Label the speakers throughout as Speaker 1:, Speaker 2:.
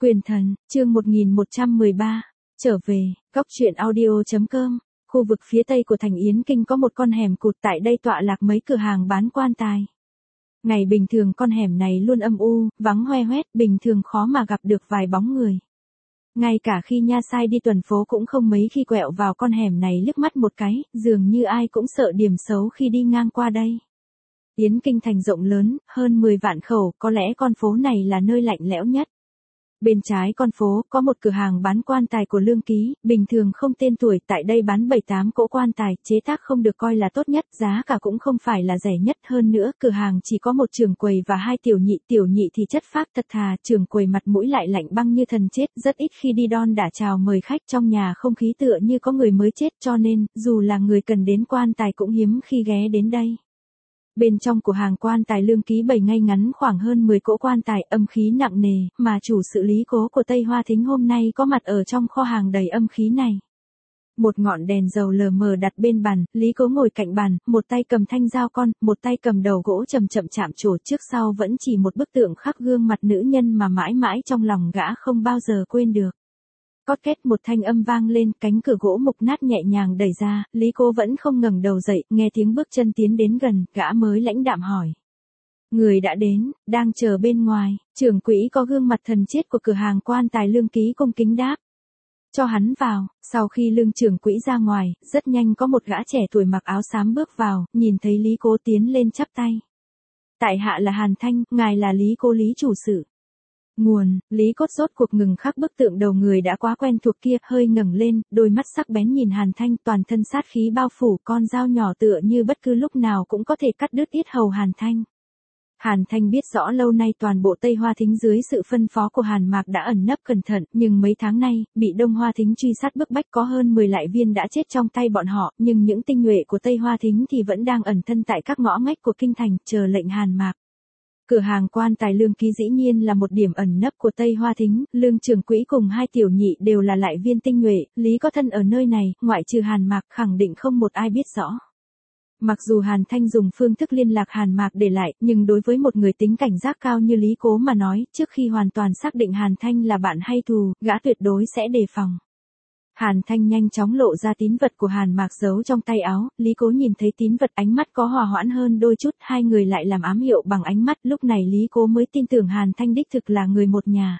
Speaker 1: Quyền thần, chương 1113, trở về, góc truyện audio.com, khu vực phía tây của thành Yến Kinh có một con hẻm cụt, tại đây tọa lạc mấy cửa hàng bán quan tài. Ngày bình thường con hẻm này luôn âm u, vắng hoe hoét, bình thường khó mà gặp được vài bóng người. Ngay cả khi nha sai đi tuần phố cũng không mấy khi quẹo vào con hẻm này liếc mắt một cái, dường như ai cũng sợ điểm xấu khi đi ngang qua đây. Yến Kinh thành rộng lớn, hơn 10 vạn khẩu, có lẽ con phố này là nơi lạnh lẽo nhất. Bên trái con phố, có một cửa hàng bán quan tài của Lương Ký, bình thường không tên tuổi, tại đây bán 7-8 cỗ quan tài, chế tác không được coi là tốt nhất, giá cả cũng không phải là rẻ nhất, hơn nữa, cửa hàng chỉ có một trưởng quầy và 2 tiểu nhị thì chất phác thật thà, trưởng quầy mặt mũi lại lạnh băng như thần chết, rất ít khi đi đon đả chào mời khách, trong nhà không khí tựa như có người mới chết, cho nên, dù là người cần đến quan tài cũng hiếm khi ghé đến đây. Bên trong của hàng quan tài Lương Ký bày ngay ngắn khoảng hơn 10 cỗ quan tài, âm khí nặng nề, mà chủ sự Lý Cố của Tây Hoa Thính hôm nay có mặt ở trong kho hàng đầy âm khí này. Một ngọn đèn dầu lờ mờ đặt bên bàn, Lý Cố ngồi cạnh bàn, một tay cầm thanh dao con, một tay cầm đầu gỗ chậm chậm chạm trổ, trước sau vẫn chỉ một bức tượng khắc gương mặt nữ nhân mà mãi mãi trong lòng gã không bao giờ quên được. Cót két một thanh âm vang lên, cánh cửa gỗ mục nát nhẹ nhàng đẩy ra, Lý Cố vẫn không ngẩng đầu dậy, nghe tiếng bước chân tiến đến gần, gã mới lãnh đạm hỏi. Người đã đến, đang chờ bên ngoài, trưởng quỹ có gương mặt thần chết của cửa hàng quan tài Lương Ký cung kính đáp. Cho hắn vào, sau khi Lương trưởng quỹ ra ngoài, rất nhanh có một gã trẻ tuổi mặc áo xám bước vào, nhìn thấy Lý Cố tiến lên chắp tay. Tại hạ là Hàn Thanh, ngài là Lý Cố Lý chủ sự. Nguồn, Lý Cốt rốt cuộc ngừng khắc bức tượng đầu người đã quá quen thuộc kia, hơi ngẩng lên, đôi mắt sắc bén nhìn Hàn Thanh, toàn thân sát khí bao phủ, con dao nhỏ tựa như bất cứ lúc nào cũng có thể cắt đứt yết hầu Hàn Thanh. Hàn Thanh biết rõ lâu nay toàn bộ Tây Hoa Thính dưới sự phân phó của Hàn Mạc đã ẩn nấp cẩn thận, nhưng mấy tháng nay, bị Đông Hoa Thính truy sát bức bách, có hơn 10 lại viên đã chết trong tay bọn họ, nhưng những tinh nhuệ của Tây Hoa Thính thì vẫn đang ẩn thân tại các ngõ ngách của kinh thành, chờ lệnh Hàn Mạc. Cửa hàng quan tài Lương Ký dĩ nhiên là một điểm ẩn nấp của Tây Hoa Thính, Lương trưởng quỹ cùng 2 tiểu nhị đều là lại viên tinh nhuệ, Lý có thân ở nơi này, ngoại trừ Hàn Mạc khẳng định không một ai biết rõ. Mặc dù Hàn Thanh dùng phương thức liên lạc Hàn Mạc để lại, nhưng đối với một người tính cảnh giác cao như Lý Cố mà nói, trước khi hoàn toàn xác định Hàn Thanh là bạn hay thù, gã tuyệt đối sẽ đề phòng. Hàn Thanh nhanh chóng lộ ra tín vật của Hàn Mạc giấu trong tay áo, Lý Cố nhìn thấy tín vật, ánh mắt có hòa hoãn hơn đôi chút, hai người lại làm ám hiệu bằng ánh mắt, lúc này Lý Cố mới tin tưởng Hàn Thanh đích thực là người một nhà.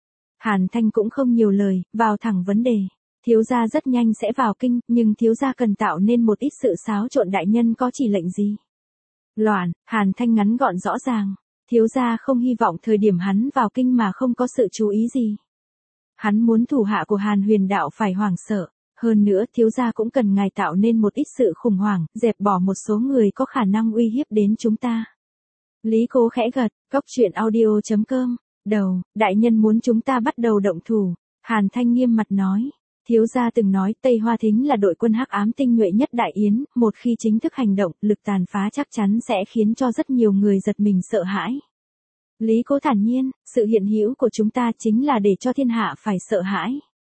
Speaker 1: Hàn Thanh cũng không nhiều lời, vào thẳng vấn đề. Thiếu gia rất nhanh sẽ vào kinh, nhưng thiếu gia cần tạo nên một ít sự xáo trộn, đại nhân có chỉ lệnh gì? Loạn, Hàn Thanh ngắn gọn rõ ràng. Thiếu gia không hy vọng thời điểm hắn vào kinh mà không có sự chú ý gì. Hắn muốn thủ hạ của Hàn Huyền Đạo phải hoảng sợ. Hơn nữa, thiếu gia cũng cần ngài tạo nên một ít sự khủng hoảng, dẹp bỏ một số người có khả năng uy hiếp đến chúng ta. Lý Cố khẽ gật, góc truyện audio.com. Đầu, đại nhân muốn chúng ta bắt đầu động thủ. Hàn Thanh nghiêm mặt nói. Thiếu gia từng nói Tây Hoa Thính là đội quân hắc ám tinh nhuệ nhất Đại Yến, một khi chính thức hành động, lực tàn phá chắc chắn sẽ khiến cho rất nhiều người giật mình sợ hãi. Lý Cố thản nhiên, sự hiện hữu của chúng ta chính là để cho thiên hạ phải sợ hãi.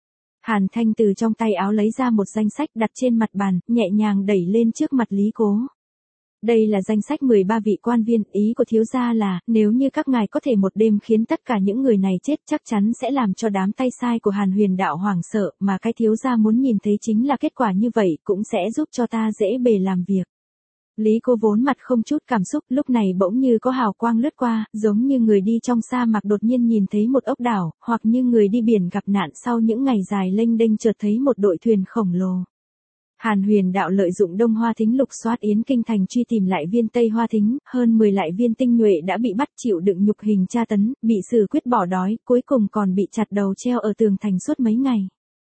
Speaker 1: Hàn Thanh từ trong tay áo lấy ra một danh sách đặt trên mặt bàn, nhẹ nhàng đẩy lên trước mặt Lý Cố. Đây là danh sách 13 vị quan viên, ý của thiếu gia là, nếu như các ngài có thể một đêm khiến tất cả những người này chết, chắc chắn sẽ làm cho đám tay sai của Hàn Huyền Đạo hoảng sợ, mà cái thiếu gia muốn nhìn thấy chính là kết quả như vậy, cũng sẽ giúp cho ta dễ bề làm việc. Lý Cố vốn mặt không chút cảm xúc, lúc này bỗng như có hào quang lướt qua, giống như người đi trong sa mạc đột nhiên nhìn thấy một ốc đảo, hoặc như người đi biển gặp nạn sau những ngày dài lênh đênh chợt thấy một đội thuyền khổng lồ. Hàn Huyền Đạo lợi dụng Đông Hoa Thính lục soát Yến Kinh thành truy tìm lại viên Tây Hoa Thính, hơn 10 lại viên tinh nhuệ đã bị bắt chịu đựng nhục hình tra tấn, bị xử quyết bỏ đói, cuối cùng còn bị chặt đầu treo ở tường thành suốt mấy ngày.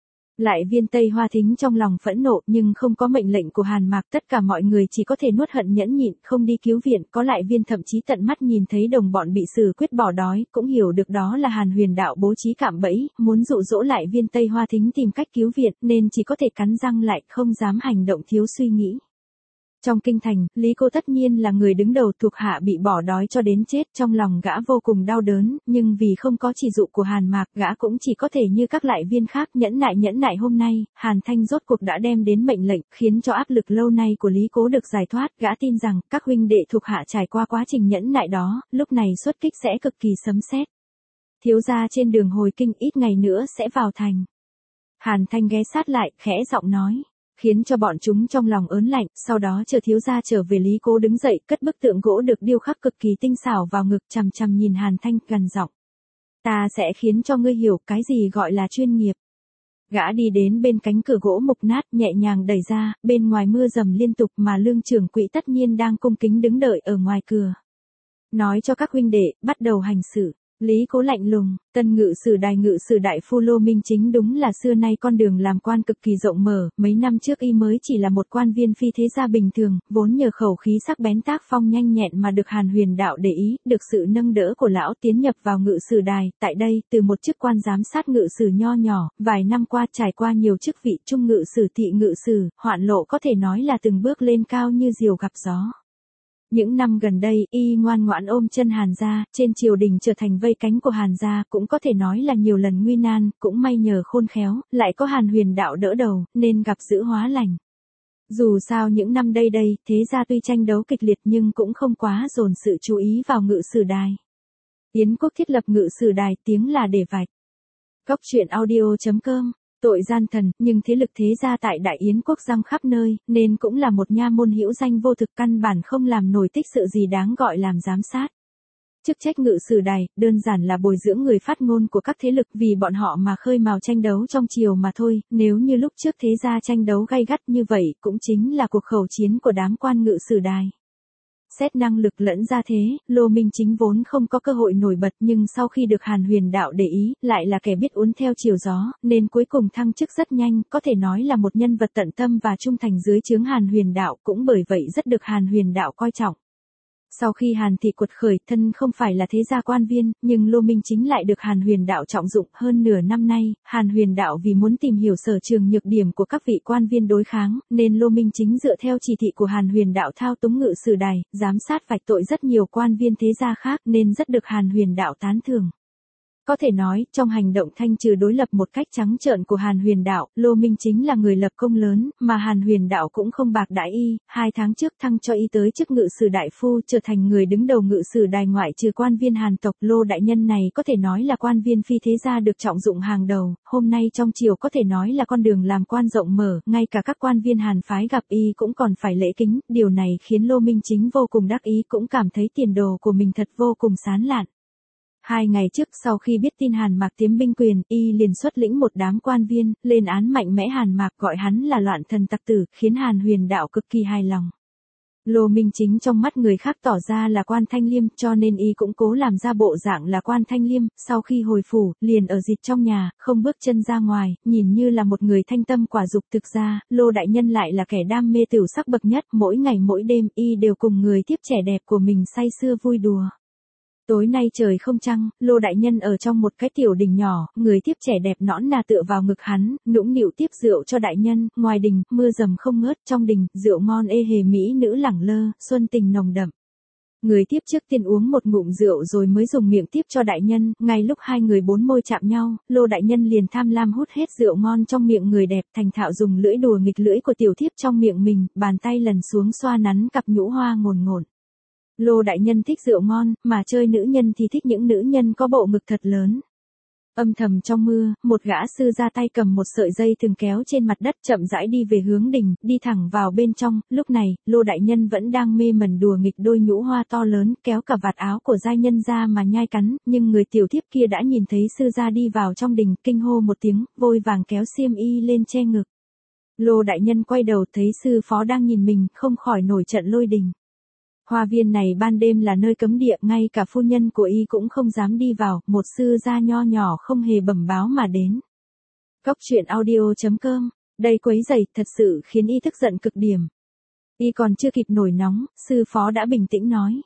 Speaker 1: Lại viên Tây Hoa Thính trong lòng phẫn nộ, nhưng không có mệnh lệnh của Hàn Mạc, tất cả mọi người chỉ có thể nuốt hận nhẫn nhịn, không đi cứu viện, có lại viên thậm chí tận mắt nhìn thấy đồng bọn bị xử quyết bỏ đói, cũng hiểu được đó là Hàn Huyền Đạo bố trí cạm bẫy, muốn dụ dỗ lại viên Tây Hoa Thính tìm cách cứu viện, nên chỉ có thể cắn răng lại, không dám hành động thiếu suy nghĩ. Trong kinh thành, Lý Cố tất nhiên là người đứng đầu, thuộc hạ bị bỏ đói cho đến chết, trong lòng gã vô cùng đau đớn, nhưng vì không có chỉ dụ của Hàn Mạc, gã cũng chỉ có thể như các lại viên khác nhẫn nại hôm nay, Hàn Thanh rốt cuộc đã đem đến mệnh lệnh, khiến cho áp lực lâu nay của Lý Cố được giải thoát, gã tin rằng, các huynh đệ thuộc hạ trải qua quá trình nhẫn nại đó, lúc này xuất kích sẽ cực kỳ sấm sét. thiếu gia trên đường hồi kinh ít ngày nữa sẽ vào thành. Hàn Thanh ghé sát lại, khẽ giọng nói, khiến cho bọn chúng trong lòng ớn lạnh, sau đó chờ thiếu gia trở về. Lý Cố đứng dậy, cất bức tượng gỗ được điêu khắc cực kỳ tinh xảo vào ngực, chằm chằm nhìn Hàn Thanh, gần giọng. Ta sẽ khiến cho ngươi hiểu cái gì gọi là chuyên nghiệp. Gã đi đến bên cánh cửa gỗ mục nát, nhẹ nhàng đẩy ra, bên ngoài mưa dầm liên tục mà Lương trưởng quỹ tất nhiên đang cung kính đứng đợi ở ngoài cửa. Nói cho các huynh đệ, bắt đầu hành sự. Lý Cố lạnh lùng, tân ngự sử đại phu Lô Minh Chính đúng là xưa nay con đường làm quan cực kỳ rộng mở, mấy năm trước y mới chỉ là một quan viên phi thế gia bình thường, vốn nhờ khẩu khí sắc bén tác phong nhanh nhẹn mà được Hàn Huyền Đạo để ý, được sự nâng đỡ của lão tiến nhập vào ngự sử đài, tại đây, từ một chức quan giám sát ngự sử nho nhỏ, vài năm qua trải qua nhiều chức vị trung ngự sử thị ngự sử, hoạn lộ có thể nói là từng bước lên cao như diều gặp gió. Những năm gần đây, y ngoan ngoãn ôm chân Hàn gia, trên triều đình trở thành vây cánh của Hàn gia, cũng có thể nói là nhiều lần nguy nan, cũng may nhờ khôn khéo, lại có Hàn Huyền Đạo đỡ đầu, nên gặp dữ hóa lành. Dù sao những năm đây, thế gia tuy tranh đấu kịch liệt nhưng cũng không quá dồn sự chú ý vào ngự sử đài. Yến quốc thiết lập ngự sử đài, tiếng là để vạch. Góc truyện audio.com. Tội gian thần, nhưng thế lực thế gia tại Đại Yến quốc giăng khắp nơi, nên cũng là một nha môn hữu danh vô thực, căn bản không làm nổi tích sự gì đáng gọi làm giám sát. Chức trách ngự sử đài, đơn giản là bồi dưỡng người phát ngôn của các thế lực vì bọn họ mà khơi mào tranh đấu trong triều mà thôi, nếu như lúc trước thế gia tranh đấu gay gắt như vậy, cũng chính là cuộc khẩu chiến của đám quan ngự sử đài. Xét năng lực lẫn ra thế, Lô Minh Chính vốn không có cơ hội nổi bật nhưng sau khi được Hàn Huyền Đạo để ý, lại là kẻ biết uốn theo chiều gió, nên cuối cùng thăng chức rất nhanh, có thể nói là một nhân vật tận tâm và trung thành dưới trướng Hàn Huyền Đạo, cũng bởi vậy rất được Hàn Huyền Đạo coi trọng. Sau khi Hàn thị quật khởi, thân không phải là thế gia quan viên, nhưng Lô Minh Chính lại được Hàn Huyền Đạo trọng dụng. Hơn nửa năm nay, Hàn Huyền Đạo vì muốn tìm hiểu sở trường nhược điểm của các vị quan viên đối kháng, nên Lô Minh Chính dựa theo chỉ thị của Hàn Huyền Đạo thao túng ngự sử đài, giám sát vạch tội rất nhiều quan viên thế gia khác, nên rất được Hàn Huyền Đạo tán thưởng. Có thể nói, trong hành động thanh trừ đối lập một cách trắng trợn của Hàn Huyền Đạo, Lô Minh Chính là người lập công lớn, mà Hàn Huyền Đạo cũng không bạc đãi y, 2 tháng trước thăng cho y tới chức ngự sử đại phu, trở thành người đứng đầu ngự sử đài ngoại trừ quan viên Hàn tộc. Lô đại nhân này có thể nói là quan viên phi thế gia được trọng dụng hàng đầu, hôm nay trong triều có thể nói là con đường làm quan rộng mở, ngay cả các quan viên Hàn phái gặp y cũng còn phải lễ kính, điều này khiến Lô Minh Chính vô cùng đắc ý, cũng cảm thấy tiền đồ của mình thật vô cùng sáng lạn. 2 ngày trước sau khi biết tin Hàn Mạc tiếm binh quyền, y liền xuất lĩnh một đám quan viên, lên án mạnh mẽ Hàn Mạc, gọi hắn là loạn thần tặc tử, khiến Hàn Huyền Đạo cực kỳ hài lòng. Lô Minh Chính trong mắt người khác tỏ ra là quan thanh liêm, cho nên y cũng cố làm ra bộ dạng là quan thanh liêm, sau khi hồi phủ, liền ở dịt trong nhà, không bước chân ra ngoài, nhìn như là một người thanh tâm quả dục. Thực ra, Lô đại nhân lại là kẻ đam mê tửu sắc bậc nhất, mỗi ngày mỗi đêm, y đều cùng người tiếp trẻ đẹp của mình say sưa vui đùa. Tối nay trời không trăng, Lô đại nhân ở trong một cái tiểu đình nhỏ, người tiếp trẻ đẹp nõn nà tựa vào ngực hắn, nũng nịu tiếp rượu cho đại nhân. Ngoài đình, mưa dầm không ngớt, trong đình, rượu ngon ê hề mỹ nữ lẳng lơ, xuân tình nồng đậm. Người tiếp trước tiên uống một ngụm rượu rồi mới dùng miệng tiếp cho đại nhân, ngay lúc hai người bốn môi chạm nhau, Lô đại nhân liền tham lam hút hết rượu ngon trong miệng người đẹp, thành thạo dùng lưỡi đùa nghịch lưỡi của tiểu thiếp trong miệng mình, bàn tay lần xuống xoa nắn cặp nhũ hoa ngồn ngộn. Lô đại nhân thích rượu ngon, mà chơi nữ nhân thì thích những nữ nhân có bộ ngực thật lớn. Âm thầm trong mưa, một gã sư ra tay cầm một sợi dây thừng kéo trên mặt đất, chậm rãi đi về hướng đình, đi thẳng vào bên trong. Lúc này, Lô đại nhân vẫn đang mê mẩn đùa nghịch đôi nhũ hoa to lớn, kéo cả vạt áo của giai nhân ra mà nhai cắn, nhưng người tiểu thiếp kia đã nhìn thấy sư gia đi vào trong đình, kinh hô một tiếng, vội vàng kéo xiêm y lên che ngực. Lô đại nhân quay đầu thấy sư phó đang nhìn mình, không khỏi nổi trận lôi đình. Hoa viên này ban đêm là nơi cấm địa, ngay cả phu nhân của y cũng không dám đi vào, một sư gia nho nhỏ không hề bẩm báo mà đến. Góc truyện audio.com, đây quấy rầy thật sự khiến y tức giận cực điểm. Y còn chưa kịp nổi nóng, sư phó đã bình tĩnh nói.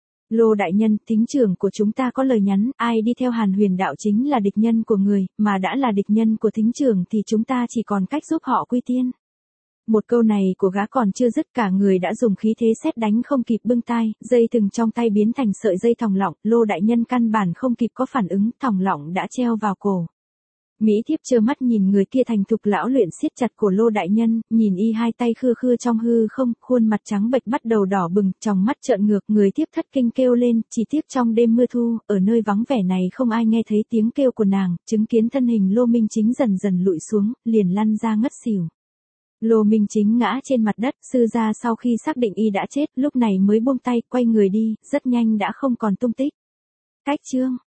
Speaker 1: Lô đại nhân, thính trưởng của chúng ta có lời nhắn, ai đi theo Hàn Huyền Đạo chính là địch nhân của người, mà đã là địch nhân của thính trưởng thì chúng ta chỉ còn cách giúp họ quy tiên. Một câu này của gã còn chưa dứt, cả người đã dùng khí thế sét đánh không kịp bưng tai, dây thừng trong tay biến thành sợi dây thòng lọng, Lô đại nhân căn bản không kịp có phản ứng, thòng lọng đã treo vào cổ. Mỹ thiếp trơ mắt nhìn người kia thành thục lão luyện siết chặt cổ Lô đại nhân, nhìn y hai tay khư khư trong hư không, khuôn mặt trắng bệch bắt đầu đỏ bừng, tròng mắt trợn ngược, người thiếp thất kinh kêu lên, chỉ tiếc trong đêm mưa thu, ở nơi vắng vẻ này không ai nghe thấy tiếng kêu của nàng, chứng kiến thân hình Lô Minh Chính dần dần lụi xuống, liền lăn ra ngất xỉu. Lô Minh Chính ngã trên mặt đất, sư gia sau khi xác định y đã chết, lúc này mới buông tay, quay người đi, rất nhanh đã không còn tung tích. Cách chương